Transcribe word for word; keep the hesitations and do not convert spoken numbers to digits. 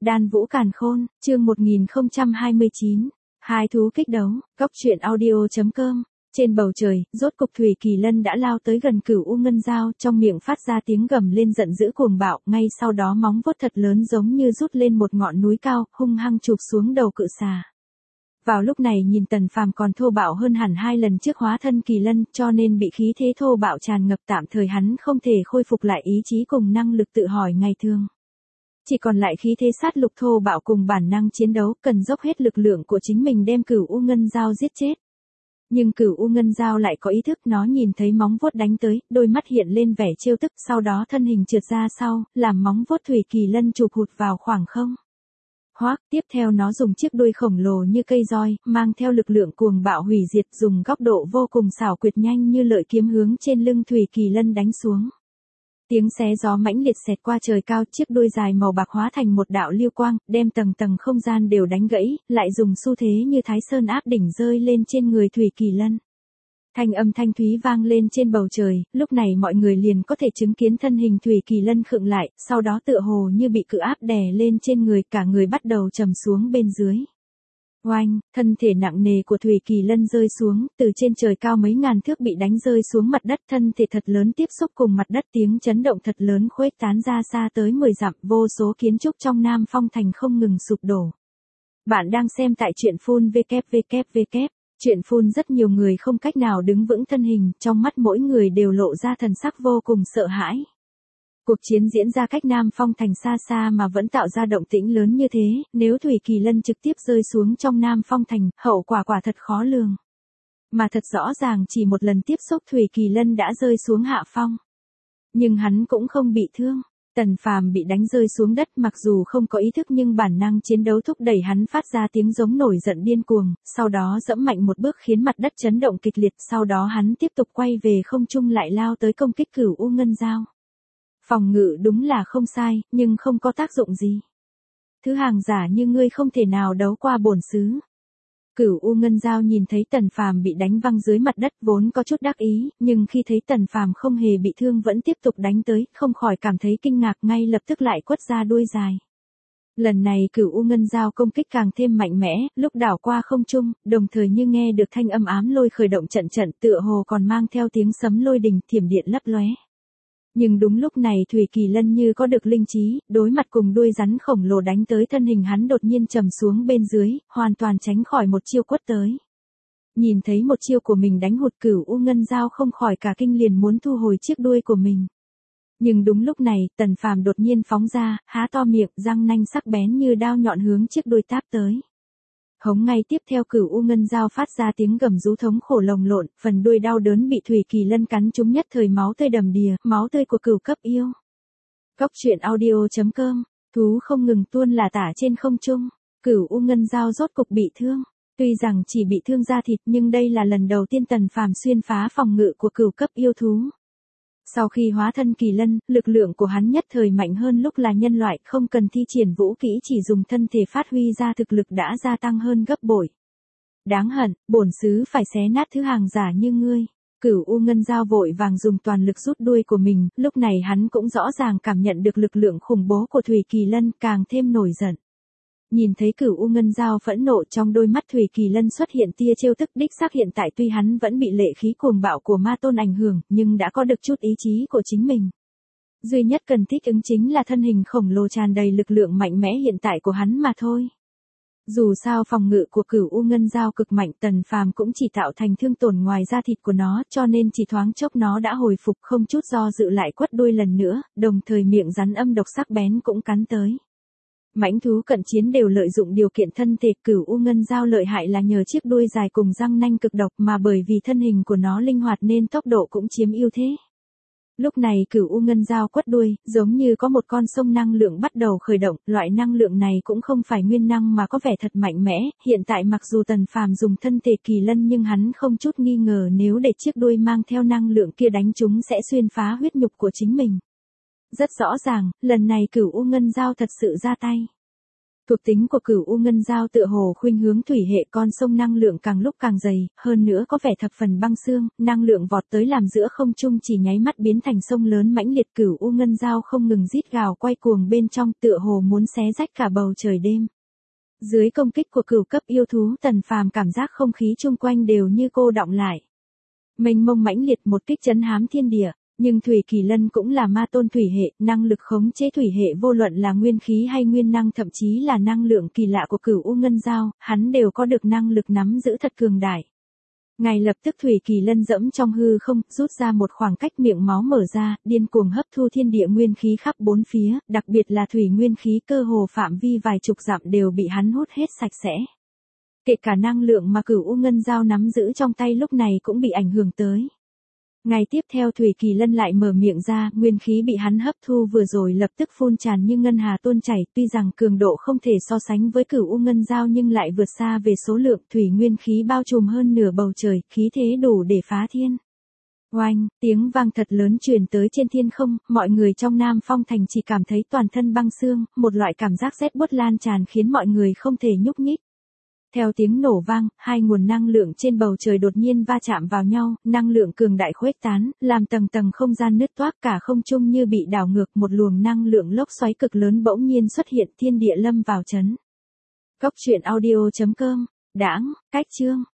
Đan Vũ Càn Khôn, chương một nghìn không trăm hai mươi chín. Hai thú kích đấu, góc truyện audio chấm com. Trên bầu trời, rốt cục Thủy Kỳ Lân đã lao tới gần Cửu U Ngân Dao, trong miệng phát ra tiếng gầm lên giận dữ cuồng bạo, ngay sau đó móng vuốt thật lớn giống như rút lên một ngọn núi cao, hung hăng chụp xuống đầu cự xà. Vào lúc này nhìn Tần Phàm còn thô bạo hơn hẳn hai lần trước hóa thân Kỳ Lân, cho nên bị khí thế thô bạo tràn ngập, tạm thời hắn không thể khôi phục lại ý chí cùng năng lực tự hỏi ngày thường. Chỉ còn lại khí thế sát lục thô bạo cùng bản năng chiến đấu, cần dốc hết lực lượng của chính mình đem Cửu U Ngân Dao giết chết. Nhưng Cửu U Ngân Dao lại có ý thức, nó nhìn thấy móng vuốt đánh tới, đôi mắt hiện lên vẻ trêu tức, sau đó thân hình trượt ra sau, làm móng vuốt Thủy Kỳ Lân chụp hụt vào khoảng không. Hoác, tiếp theo nó dùng chiếc đuôi khổng lồ như cây roi, mang theo lực lượng cuồng bạo hủy diệt, dùng góc độ vô cùng xảo quyệt nhanh như lợi kiếm hướng trên lưng Thủy Kỳ Lân đánh xuống. Tiếng xé gió mãnh liệt xẹt qua trời cao, chiếc đuôi dài màu bạc hóa thành một đạo lưu quang, đem tầng tầng không gian đều đánh gãy, lại dùng xu thế như Thái Sơn áp đỉnh rơi lên trên người Thủy Kỳ Lân. Thanh âm thanh thúy vang lên trên bầu trời, lúc này mọi người liền có thể chứng kiến thân hình Thủy Kỳ Lân khựng lại, sau đó tựa hồ như bị cự áp đè lên trên người, cả người bắt đầu trầm xuống bên dưới. Oanh, thân thể nặng nề của Thủy Kỳ Lân rơi xuống, từ trên trời cao mấy ngàn thước bị đánh rơi xuống mặt đất, thân thể thật lớn tiếp xúc cùng mặt đất, tiếng chấn động thật lớn khuếch tán ra xa tới mười dặm, vô số kiến trúc trong Nam Phong Thành không ngừng sụp đổ. Bạn đang xem tại truyện phun vê kép vê kép vê kép. Truyện phun rất nhiều người không cách nào đứng vững thân hình, trong mắt mỗi người đều lộ ra thần sắc vô cùng sợ hãi. Cuộc chiến diễn ra cách Nam Phong Thành xa xa mà vẫn tạo ra động tĩnh lớn như thế, nếu Thủy Kỳ Lân trực tiếp rơi xuống trong Nam Phong Thành, hậu quả quả thật khó lường. Mà thật rõ ràng chỉ một lần tiếp xúc Thủy Kỳ Lân đã rơi xuống hạ phong. Nhưng hắn cũng không bị thương. Tần Phàm bị đánh rơi xuống đất, mặc dù không có ý thức nhưng bản năng chiến đấu thúc đẩy hắn phát ra tiếng giống nổi giận điên cuồng, sau đó dẫm mạnh một bước khiến mặt đất chấn động kịch liệt, sau đó hắn tiếp tục quay về không trung lại lao tới công kích Cửu U Ngân Dao. Phòng ngự đúng là không sai, nhưng không có tác dụng gì. Thứ hàng giả như ngươi không thể nào đấu qua bổn xứ. Cửu U Ngân Dao nhìn thấy Tần Phàm bị đánh văng dưới mặt đất vốn có chút đắc ý, nhưng khi thấy Tần Phàm không hề bị thương vẫn tiếp tục đánh tới, không khỏi cảm thấy kinh ngạc, ngay lập tức lại quất ra đuôi dài. Lần này Cửu U Ngân Dao công kích càng thêm mạnh mẽ, lúc đảo qua không trung, đồng thời như nghe được thanh âm ám lôi khởi động trận trận, tựa hồ còn mang theo tiếng sấm lôi đình, thiểm điện lấp lóe. Nhưng đúng lúc này Thủy Kỳ Lân như có được linh trí, đối mặt cùng đuôi rắn khổng lồ đánh tới, thân hình hắn đột nhiên trầm xuống bên dưới, hoàn toàn tránh khỏi một chiêu quất tới. Nhìn thấy một chiêu của mình đánh hụt, Cửu U Ngân Dao không khỏi cả kinh, liền muốn thu hồi chiếc đuôi của mình. Nhưng đúng lúc này, Tần Phàm đột nhiên phóng ra, há to miệng, răng nanh sắc bén như đao nhọn hướng chiếc đuôi táp tới. Hống, ngay tiếp theo Cửu U Ngân Dao phát ra tiếng gầm rú thống khổ lồng lộn, phần đuôi đau đớn bị Thủy Kỳ Lân cắn trúng, nhất thời máu tươi đầm đìa, máu tươi của cửu cấp yêu. Góc truyện audio chấm com, thú không ngừng tuôn là tả trên không trung, Cửu U Ngân Dao rốt cục bị thương. Tuy rằng chỉ bị thương da thịt nhưng đây là lần đầu tiên Tần Phàm xuyên phá phòng ngự của cửu cấp yêu thú. Sau khi hóa thân Kỳ Lân, lực lượng của hắn nhất thời mạnh hơn lúc là nhân loại, không cần thi triển vũ kỹ, chỉ dùng thân thể phát huy ra thực lực đã gia tăng hơn gấp bội. Đáng hận, bổn xứ phải xé nát thứ hàng giả như ngươi. Cửu U Ngân Dao vội vàng dùng toàn lực rút đuôi của mình, lúc này hắn cũng rõ ràng cảm nhận được lực lượng khủng bố của Thủy Kỳ Lân, càng thêm nổi giận. Nhìn thấy Cửu U Ngân Dao phẫn nộ, trong đôi mắt Thủy Kỳ Lân xuất hiện tia trêu tức, đích xác hiện tại tuy hắn vẫn bị lệ khí cuồng bạo của ma tôn ảnh hưởng, nhưng đã có được chút ý chí của chính mình. Duy nhất cần thích ứng chính là thân hình khổng lồ tràn đầy lực lượng mạnh mẽ hiện tại của hắn mà thôi. Dù sao phòng ngự của Cửu U Ngân Dao cực mạnh, Tần Phàm cũng chỉ tạo thành thương tổn ngoài da thịt của nó, cho nên chỉ thoáng chốc nó đã hồi phục, không chút do dự lại quất đuôi lần nữa, đồng thời miệng rắn âm độc sắc bén cũng cắn tới. Mãnh thú cận chiến đều lợi dụng điều kiện thân thể, Cửu U Ngân Dao lợi hại là nhờ chiếc đuôi dài cùng răng nanh cực độc, mà bởi vì thân hình của nó linh hoạt nên tốc độ cũng chiếm ưu thế. Lúc này Cửu U Ngân Dao quất đuôi, giống như có một con sông năng lượng bắt đầu khởi động, loại năng lượng này cũng không phải nguyên năng mà có vẻ thật mạnh mẽ, hiện tại mặc dù Tần Phàm dùng thân thể Kỳ Lân nhưng hắn không chút nghi ngờ nếu để chiếc đuôi mang theo năng lượng kia đánh chúng sẽ xuyên phá huyết nhục của chính mình. Rất rõ ràng, lần này Cửu U Ngân Dao thật sự ra tay. Thuộc tính của cửu u ngân giao tựa hồ khuynh hướng thủy hệ, con sông năng lượng càng lúc càng dày, hơn nữa có vẻ thập phần băng xương, năng lượng vọt tới làm giữa không trung chỉ nháy mắt biến thành sông lớn mãnh liệt. Cửu u ngân giao không ngừng rít gào quay cuồng bên trong, tựa hồ muốn xé rách cả bầu trời đêm. Dưới công kích của cửu cấp yêu thú, Tần Phàm cảm giác không khí chung quanh đều như cô đọng lại. Mênh mông mãnh liệt, một kích chấn hám thiên địa. Nhưng Thủy Kỳ Lân cũng là ma tôn thủy hệ, năng lực khống chế thủy hệ vô luận là nguyên khí hay nguyên năng, thậm chí là năng lượng kỳ lạ của cửu u ngân giao, hắn đều có được năng lực nắm giữ thật cường đại. Ngay lập tức Thủy Kỳ Lân dẫm trong hư không, rút ra một khoảng cách, miệng máu mở ra, điên cuồng hấp thu thiên địa nguyên khí khắp bốn phía, đặc biệt là thủy nguyên khí, cơ hồ phạm vi vài chục dặm đều bị hắn hút hết sạch sẽ. Kể cả năng lượng mà cửu u ngân giao nắm giữ trong tay lúc này cũng bị ảnh hưởng tới. Ngày tiếp theo Thủy Kỳ Lân lại mở miệng ra, nguyên khí bị hắn hấp thu vừa rồi lập tức phun tràn như ngân hà tuôn chảy, tuy rằng cường độ không thể so sánh với cửu u ngân giao nhưng lại vượt xa về số lượng, thủy nguyên khí bao trùm hơn nửa bầu trời, khí thế đủ để phá thiên. Oanh, tiếng vang thật lớn truyền tới trên thiên không, mọi người trong Nam Phong thành chỉ cảm thấy toàn thân băng xương, một loại cảm giác rét buốt lan tràn khiến mọi người không thể nhúc nhích. Theo tiếng nổ vang, hai nguồn năng lượng trên bầu trời đột nhiên va chạm vào nhau, năng lượng cường đại khuếch tán, làm tầng tầng không gian nứt toác, cả không trung như bị đảo ngược, một luồng năng lượng lốc xoáy cực lớn bỗng nhiên xuất hiện, thiên địa lâm vào chấn. Cốc truyện audio chấm com, đãng, cách chương